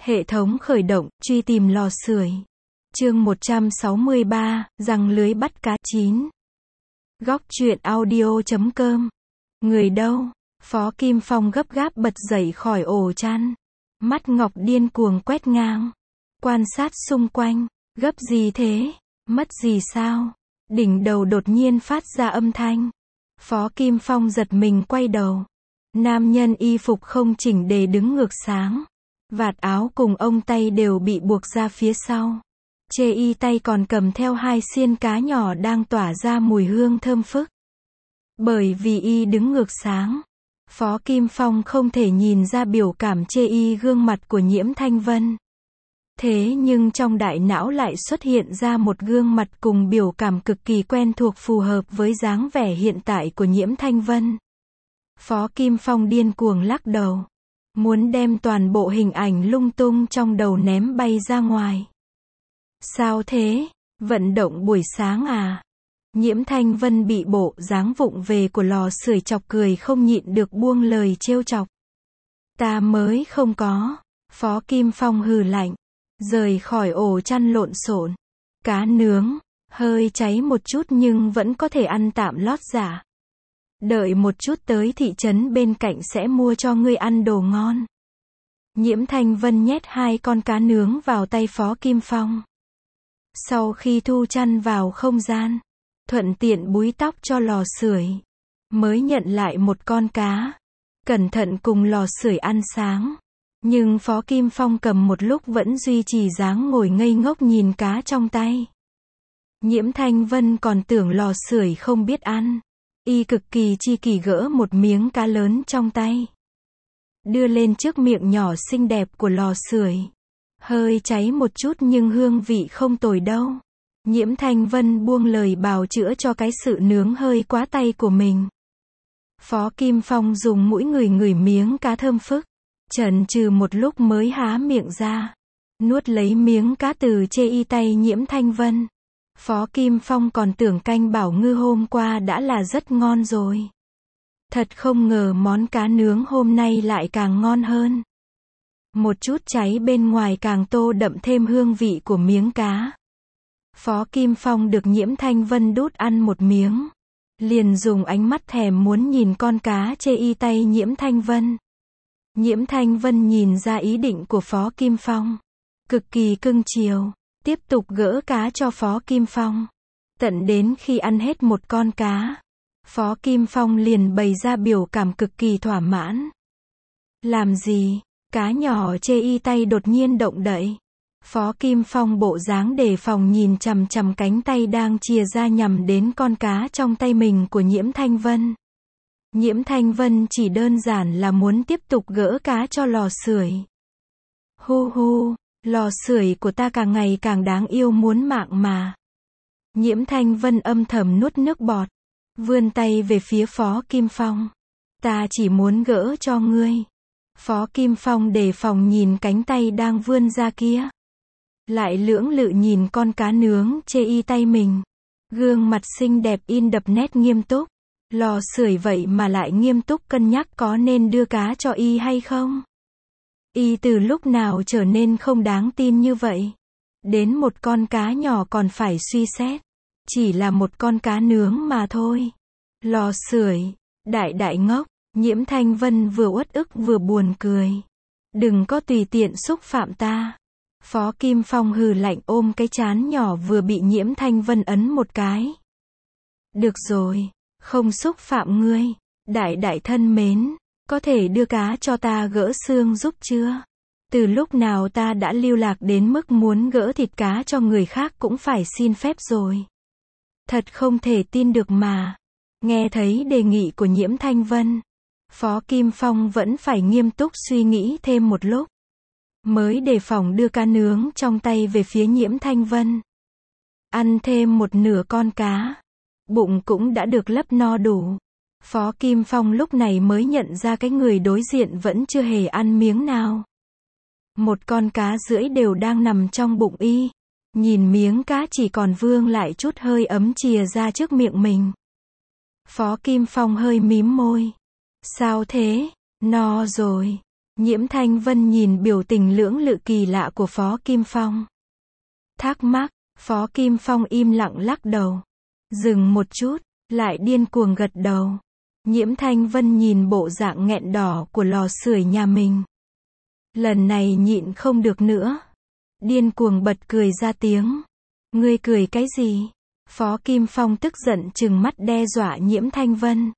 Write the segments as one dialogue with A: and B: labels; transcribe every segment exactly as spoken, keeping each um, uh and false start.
A: Hệ thống khởi động, truy tìm lò sưởi. Chương một trăm sáu mươi ba, giăng lưới bắt cá. chín. Góc truyện audio chấm com. Người đâu? Phó Kim Phong gấp gáp bật dậy khỏi ổ chăn. Mắt ngọc điên cuồng quét ngang. Quan sát xung quanh. Gấp gì thế? Mất gì sao? Đỉnh đầu đột nhiên phát ra âm thanh. Phó Kim Phong giật mình quay đầu. Nam nhân y phục không chỉnh tề đứng ngược sáng. Vạt áo cùng ông tay đều bị buộc ra phía sau. Chê y tay còn cầm theo hai xiên cá nhỏ đang tỏa ra mùi hương thơm phức. Bởi vì y đứng ngược sáng, Phó Kim Phong không thể nhìn ra biểu cảm chê y gương mặt của Nhiễm Thanh Vân. Thế nhưng trong đại não lại xuất hiện ra một gương mặt cùng biểu cảm cực kỳ quen thuộc phù hợp với dáng vẻ hiện tại của Nhiễm Thanh Vân. Phó Kim Phong điên cuồng lắc đầu. Muốn đem toàn bộ hình ảnh lung tung trong đầu ném bay ra ngoài. Sao thế? Vận động buổi sáng à? Nhiễm Thanh Vân bị bộ dáng vụng về của lò sưởi chọc cười không nhịn được buông lời trêu chọc. Ta mới không có. Phó Kim Phong hừ lạnh. Rời khỏi ổ chăn lộn xộn. Cá nướng, hơi cháy một chút nhưng vẫn có thể ăn tạm lót dạ. Đợi một chút tới thị trấn bên cạnh sẽ mua cho ngươi ăn đồ ngon. Nhiễm Thanh Vân nhét hai con cá nướng vào tay Phó Kim Phong. Sau khi thu chăn vào không gian, thuận tiện búi tóc cho lò sưởi, mới nhận lại một con cá. Cẩn thận cùng lò sưởi ăn sáng. Nhưng Phó Kim Phong cầm một lúc vẫn duy trì dáng ngồi ngây ngốc nhìn cá trong tay. Nhiễm Thanh Vân còn tưởng lò sưởi không biết ăn. Y cực kỳ chi kỷ gỡ một miếng cá lớn trong tay. Đưa lên trước miệng nhỏ xinh đẹp của lò sưởi. Hơi cháy một chút nhưng hương vị không tồi đâu. Nhiễm Thanh Vân buông lời bào chữa cho cái sự nướng hơi quá tay của mình. Phó Kim Phong dùng mũi ngửi ngửi miếng cá thơm phức. Chần chừ một lúc mới há miệng ra. Nuốt lấy miếng cá từ chê y tay Nhiễm Thanh Vân. Phó Kim Phong còn tưởng canh bảo ngư hôm qua đã là rất ngon rồi. Thật không ngờ món cá nướng hôm nay lại càng ngon hơn. Một chút cháy bên ngoài càng tô đậm thêm hương vị của miếng cá. Phó Kim Phong được Nhiễm Thanh Vân đút ăn một miếng. Liền dùng ánh mắt thèm muốn nhìn con cá chê y tay Nhiễm Thanh Vân. Nhiễm Thanh Vân nhìn ra ý định của Phó Kim Phong. Cực kỳ cưng chiều. Tiếp tục gỡ cá cho Phó Kim Phong. Tận đến khi ăn hết một con cá, Phó Kim Phong liền bày ra biểu cảm cực kỳ thỏa mãn. Làm gì? Cá nhỏ chê y tay đột nhiên động đậy. Phó Kim Phong bộ dáng đề phòng nhìn chằm chằm cánh tay đang chìa ra nhằm đến con cá trong tay mình của Nhiễm Thanh Vân. Nhiễm Thanh Vân chỉ đơn giản là muốn tiếp tục gỡ cá cho lò sưởi. Hu hu, lò sưởi của ta càng ngày càng đáng yêu muốn mạng mà. Nhiễm Thanh Vân âm thầm nuốt nước bọt. Vươn tay về phía Phó Kim Phong. Ta chỉ muốn gỡ cho ngươi. Phó Kim Phong đề phòng nhìn cánh tay đang vươn ra kia. Lại lưỡng lự nhìn con cá nướng chê y tay mình. Gương mặt xinh đẹp in đậm nét nghiêm túc. Lò sưởi vậy mà lại nghiêm túc cân nhắc có nên đưa cá cho y hay không? Y từ lúc nào trở nên không đáng tin như vậy? Đến một con cá nhỏ còn phải suy xét. Chỉ là một con cá nướng mà thôi. Lò sưởi, đại đại ngốc. Nhiễm Thanh Vân vừa uất ức vừa buồn cười. Đừng có tùy tiện xúc phạm ta. Phó Kim Phong hừ lạnh ôm cái trán nhỏ vừa bị Nhiễm Thanh Vân ấn một cái. Được rồi, không xúc phạm ngươi. Đại đại thân mến, có thể đưa cá cho ta gỡ xương giúp chưa? Từ lúc nào ta đã lưu lạc đến mức muốn gỡ thịt cá cho người khác cũng phải xin phép rồi. Thật không thể tin được mà. Nghe thấy đề nghị của Nhiễm Thanh Vân, Phó Kim Phong vẫn phải nghiêm túc suy nghĩ thêm một lúc. Mới đề phòng đưa cá nướng trong tay về phía Nhiễm Thanh Vân. Ăn thêm một nửa con cá. Bụng cũng đã được lấp no đủ. Phó Kim Phong lúc này mới nhận ra cái người đối diện vẫn chưa hề ăn miếng nào. Một con cá rưỡi đều đang nằm trong bụng y. Nhìn miếng cá chỉ còn vương lại chút hơi ấm chìa ra trước miệng mình. Phó Kim Phong hơi mím môi. Sao thế? No rồi. Nhiễm Thanh Vân nhìn biểu tình lưỡng lự kỳ lạ của Phó Kim Phong. Thắc mắc, Phó Kim Phong im lặng lắc đầu. Dừng một chút, lại điên cuồng gật đầu. Nhiễm Thanh Vân nhìn bộ dạng nghẹn đỏ của lò sưởi nhà mình. Lần này nhịn không được nữa. Điên cuồng bật cười ra tiếng. Ngươi cười cái gì? Phó Kim Phong tức giận trừng mắt đe dọa Nhiễm Thanh Vân.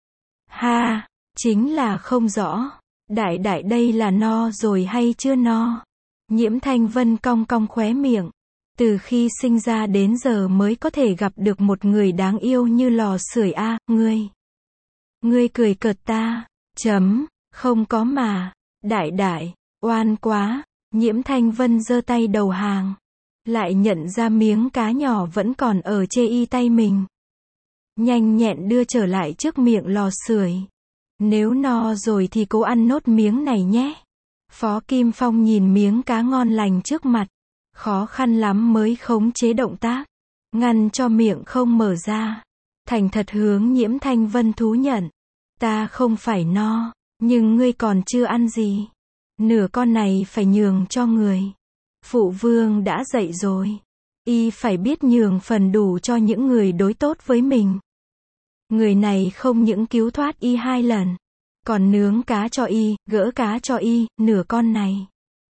A: Ha, chính là không rõ. Đại đại đây là no rồi hay chưa no? Nhiễm Thanh Vân cong cong khóe miệng. Từ khi sinh ra đến giờ mới có thể gặp được một người đáng yêu như lò sưởi a, ngươi. Ngươi cười cợt ta. Chấm, không có mà. Đại đại, oan quá. Nhiễm Thanh Vân giơ tay đầu hàng. Lại nhận ra miếng cá nhỏ vẫn còn ở chê y tay mình. Nhanh nhẹn đưa trở lại trước miệng lò sưởi. Nếu no rồi thì cố ăn nốt miếng này nhé. Phó Kim Phong nhìn miếng cá ngon lành trước mặt. Khó khăn lắm mới khống chế động tác. Ngăn cho miệng không mở ra. Thành thật hướng Nhiễm Thanh Vân thú nhận. Ta không phải no, nhưng ngươi còn chưa ăn gì. Nửa con này phải nhường cho người. Phụ vương đã dạy rồi. Y phải biết nhường phần đủ cho những người đối tốt với mình. Người này không những cứu thoát y hai lần, còn nướng cá cho y, gỡ cá cho y, nửa con này.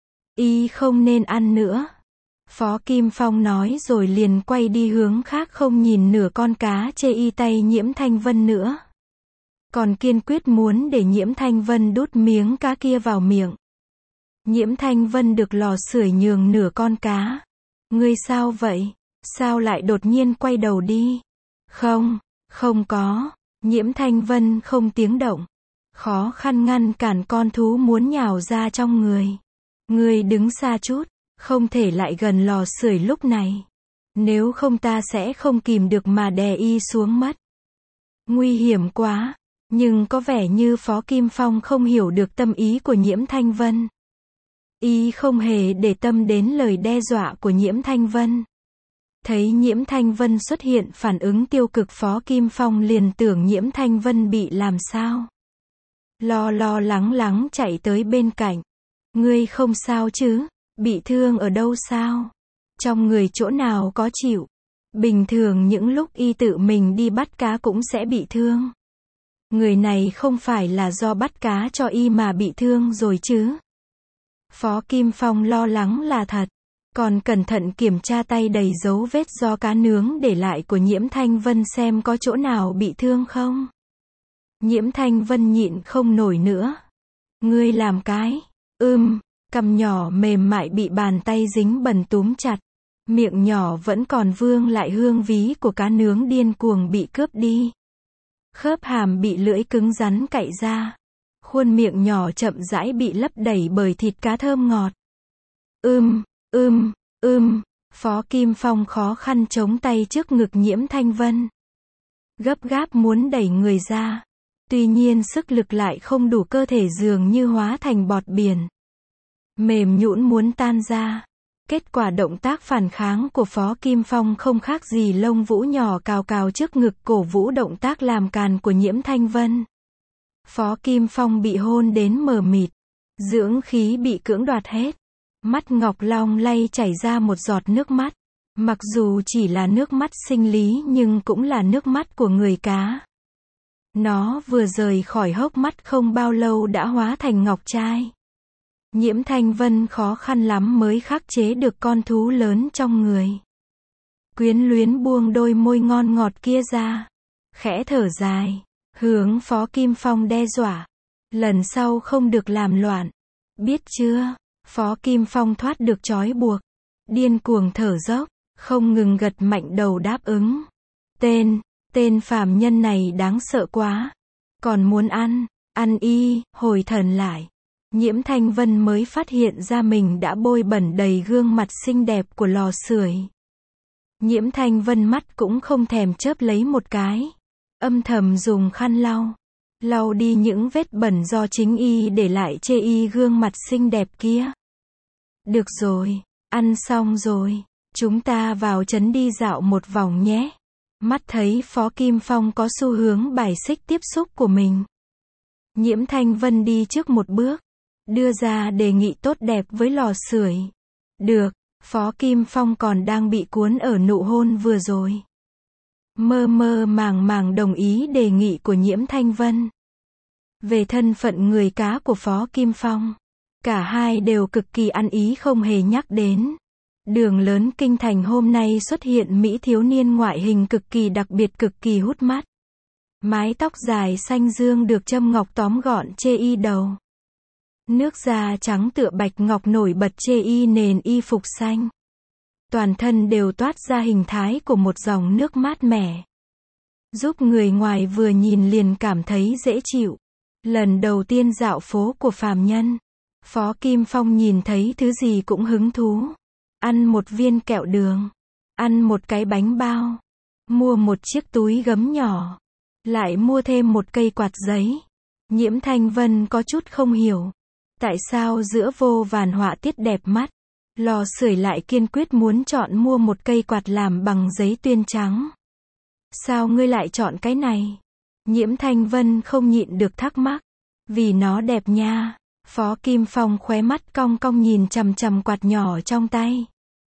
A: Y không nên ăn nữa. Phó Kim Phong nói rồi liền quay đi hướng khác không nhìn nửa con cá chê y tay Nhiễm Thanh Vân nữa. Còn kiên quyết muốn để Nhiễm Thanh Vân đút miếng cá kia vào miệng. Nhiễm Thanh Vân được lò sưởi nhường nửa con cá. Ngươi sao vậy? Sao lại đột nhiên quay đầu đi? Không, không có. Nhiễm Thanh Vân không tiếng động. Khó khăn ngăn cản con thú muốn nhào ra trong người. Ngươi đứng xa chút, không thể lại gần lò sưởi lúc này. Nếu không ta sẽ không kìm được mà đè y xuống mất. Nguy hiểm quá. Nhưng có vẻ như Phó Kim Phong không hiểu được tâm ý của Nhiễm Thanh Vân. Y không hề để tâm đến lời đe dọa của Nhiễm Thanh Vân. Thấy Nhiễm Thanh Vân xuất hiện phản ứng tiêu cực, Phó Kim Phong liền tưởng Nhiễm Thanh Vân bị làm sao. Lo lo lắng lắng chạy tới bên cạnh. Ngươi không sao chứ? Bị thương ở đâu sao? Trong người chỗ nào có chịu? Bình thường những lúc y tự mình đi bắt cá cũng sẽ bị thương. Người này không phải là do bắt cá cho y mà bị thương rồi chứ? Phó Kim Phong lo lắng là thật. Còn cẩn thận kiểm tra tay đầy dấu vết do cá nướng để lại của Nhiễm Thanh Vân xem có chỗ nào bị thương không. Nhiễm Thanh Vân nhịn không nổi nữa. Ngươi làm cái. Ưm, cằm nhỏ mềm mại bị bàn tay dính bẩn túm chặt. Miệng nhỏ vẫn còn vương lại hương ví của cá nướng điên cuồng bị cướp đi. Khớp hàm bị lưỡi cứng rắn cạy ra. Khuôn miệng nhỏ chậm rãi bị lấp đầy bởi thịt cá thơm ngọt. Ưm, ưm, ưm, Phó Kim Phong khó khăn chống tay trước ngực Nhiễm Thanh Vân. Gấp gáp muốn đẩy người ra. Tuy nhiên sức lực lại không đủ, cơ thể dường như hóa thành bọt biển. Mềm nhũn muốn tan ra. Kết quả động tác phản kháng của Phó Kim Phong không khác gì lông vũ nhỏ cào cào trước ngực cổ vũ động tác làm càn của Nhiễm Thanh Vân. Phó Kim Phong bị hôn đến mờ mịt. Dưỡng khí bị cưỡng đoạt hết. Mắt ngọc long lay chảy ra một giọt nước mắt. Mặc dù chỉ là nước mắt sinh lý nhưng cũng là nước mắt của người cá. Nó vừa rời khỏi hốc mắt không bao lâu đã hóa thành ngọc trai. Nhiễm Thanh Vân khó khăn lắm mới khắc chế được con thú lớn trong người. Quyến luyến buông đôi môi ngon ngọt kia ra. Khẽ thở dài. Hướng Phó Kim Phong đe dọa. Lần sau không được làm loạn. Biết chưa? Phó Kim Phong thoát được trói buộc. Điên cuồng thở dốc. Không ngừng gật mạnh đầu đáp ứng. Tên, tên phàm nhân này đáng sợ quá. Còn muốn ăn, ăn y, hồi thần lại. Nhiễm Thanh Vân mới phát hiện ra mình đã bôi bẩn đầy gương mặt xinh đẹp của lò sưởi. Nhiễm Thanh Vân mắt cũng không thèm chớp lấy một cái. Âm thầm dùng khăn lau. Lau đi những vết bẩn do chính y để lại chê y gương mặt xinh đẹp kia. Được rồi, ăn xong rồi. Chúng ta vào trấn đi dạo một vòng nhé. Mắt thấy Phó Kim Phong có xu hướng bài xích tiếp xúc của mình. Nhiễm Thanh Vân đi trước một bước. đưa ra đề nghị tốt đẹp với lò sưởi. Được, Phó Kim Phong còn đang bị cuốn ở nụ hôn vừa rồi. Mơ mơ màng màng đồng ý đề nghị của Nhiễm Thanh Vân. Về thân phận người cá của Phó Kim Phong, cả hai đều cực kỳ ăn ý không hề nhắc đến. Đường lớn kinh thành hôm nay xuất hiện mỹ thiếu niên ngoại hình cực kỳ đặc biệt, cực kỳ hút mắt. Mái tóc dài xanh dương được châm ngọc tóm gọn chê y đầu. Nước da trắng tựa bạch ngọc nổi bật chê y nền y phục xanh. Toàn thân đều toát ra hình thái của một dòng nước mát mẻ, giúp người ngoài vừa nhìn liền cảm thấy dễ chịu. Lần đầu tiên dạo phố của phàm nhân, Phó Kim Phong nhìn thấy thứ gì cũng hứng thú. Ăn một viên kẹo đường, ăn một cái bánh bao, mua một chiếc túi gấm nhỏ, lại mua thêm một cây quạt giấy. Nhiễm Thanh Vân có chút không hiểu, tại sao giữa vô vàn họa tiết đẹp mắt, lò sưởi lại kiên quyết muốn chọn mua một cây quạt làm bằng giấy tuyên trắng. Sao ngươi lại chọn cái này? Nhiễm Thanh Vân không nhịn được thắc mắc. Vì nó đẹp nha. Phó Kim Phong khóe mắt cong cong nhìn chằm chằm quạt nhỏ trong tay.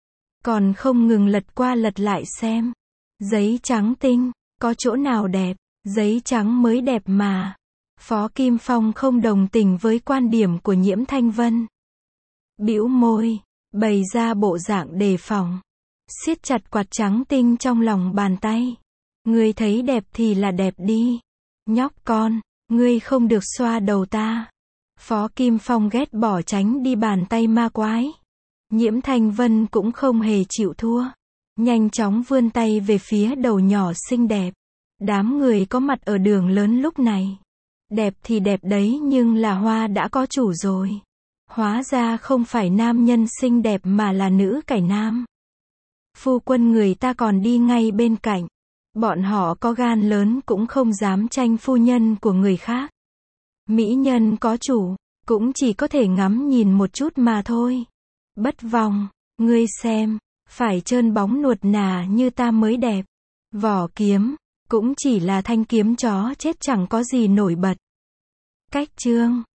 A: Còn không ngừng lật qua lật lại xem. Giấy trắng tinh, có chỗ nào đẹp, giấy trắng mới đẹp mà. Phó Kim Phong không đồng tình với quan điểm của Nhiễm Thanh Vân. Bĩu môi, bày ra bộ dạng đề phòng. Siết chặt quạt trắng tinh trong lòng bàn tay. Ngươi thấy đẹp thì là đẹp đi. Nhóc con, ngươi không được xoa đầu ta. Phó Kim Phong ghét bỏ tránh đi bàn tay ma quái. Nhiễm Thanh Vân cũng không hề chịu thua. Nhanh chóng vươn tay về phía đầu nhỏ xinh đẹp. Đám người có mặt ở đường lớn lúc này. Đẹp thì đẹp đấy nhưng là hoa đã có chủ rồi. Hóa ra không phải nam nhân xinh đẹp mà là nữ cải nam. Phu quân người ta còn đi ngay bên cạnh. Bọn họ có gan lớn cũng không dám tranh phu nhân của người khác. Mỹ nhân có chủ, cũng chỉ có thể ngắm nhìn một chút mà thôi. Bất vong, ngươi xem, phải trơn bóng nuột nà như ta mới đẹp. Vỏ kiếm, cũng chỉ là thanh kiếm chó chết chẳng có gì nổi bật. Cách chương